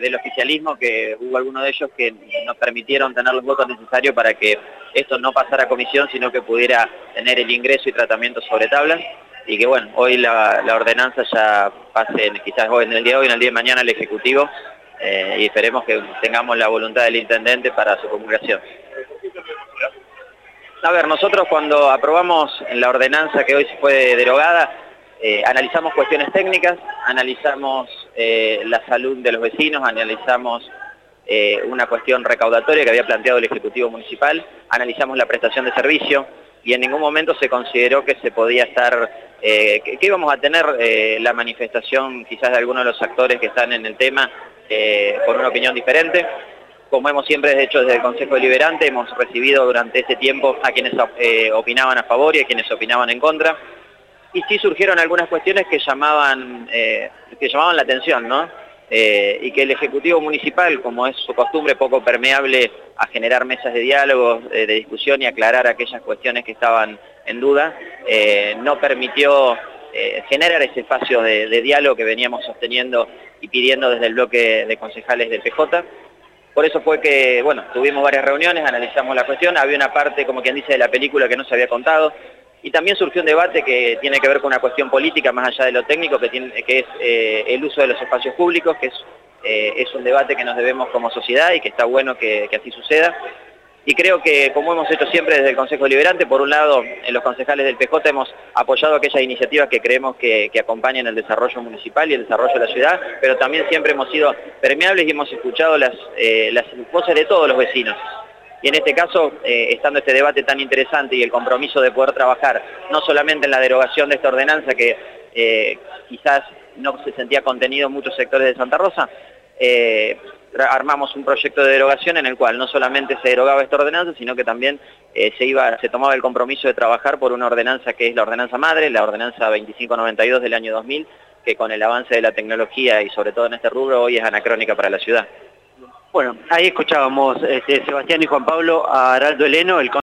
del oficialismo, que hubo algunos de ellos que nos permitieron tener los votos necesarios para que esto no pasara a comisión, sino que pudiera tener el ingreso y tratamiento sobre tablas, y que bueno, hoy la ordenanza ya pase, quizás hoy en el día de hoy, en el día de mañana al Ejecutivo, y esperemos que tengamos la voluntad del Intendente para su promulgación. A ver, nosotros cuando aprobamos la ordenanza que hoy se fue derogada, analizamos cuestiones técnicas, analizamos la salud de los vecinos, analizamos una cuestión recaudatoria que había planteado el Ejecutivo Municipal, analizamos la prestación de servicio y en ningún momento se consideró que se podía estar, que íbamos a tener la manifestación quizás de algunos de los actores que están en el tema con una opinión diferente. Como hemos siempre hecho desde el Consejo Deliberante, hemos recibido durante este tiempo a quienes opinaban a favor y a quienes opinaban en contra. Y sí surgieron algunas cuestiones que llamaban la atención, ¿no? Y que el Ejecutivo Municipal, como es su costumbre, poco permeable a generar mesas de diálogo, de discusión y aclarar aquellas cuestiones que estaban en duda, no permitió generar ese espacio de diálogo que veníamos sosteniendo y pidiendo desde el bloque de concejales del PJ. Por eso fue que, bueno, tuvimos varias reuniones, analizamos la cuestión, había una parte, como quien dice, de la película que no se había contado, y también surgió un debate que tiene que ver con una cuestión política, más allá de lo técnico, que es el uso de los espacios públicos, que es un debate que nos debemos como sociedad y que está bueno que así suceda. Y creo que, como hemos hecho siempre desde el Consejo Deliberante, por un lado, en los concejales del PJ hemos apoyado aquellas iniciativas que creemos que acompañan el desarrollo municipal y el desarrollo de la ciudad, pero también siempre hemos sido permeables y hemos escuchado las voces de todos los vecinos. Y en este caso, estando este debate tan interesante y el compromiso de poder trabajar no solamente en la derogación de esta ordenanza que quizás no se sentía contenido en muchos sectores de Santa Rosa, armamos un proyecto de derogación en el cual no solamente se derogaba esta ordenanza, sino que también se tomaba el compromiso de trabajar por una ordenanza que es la ordenanza madre, la ordenanza 2592 del año 2000, que con el avance de la tecnología y sobre todo en este rubro hoy es anacrónica para la ciudad. Bueno, ahí escuchábamos Sebastián y Juan Pablo a Araldo Heleno, el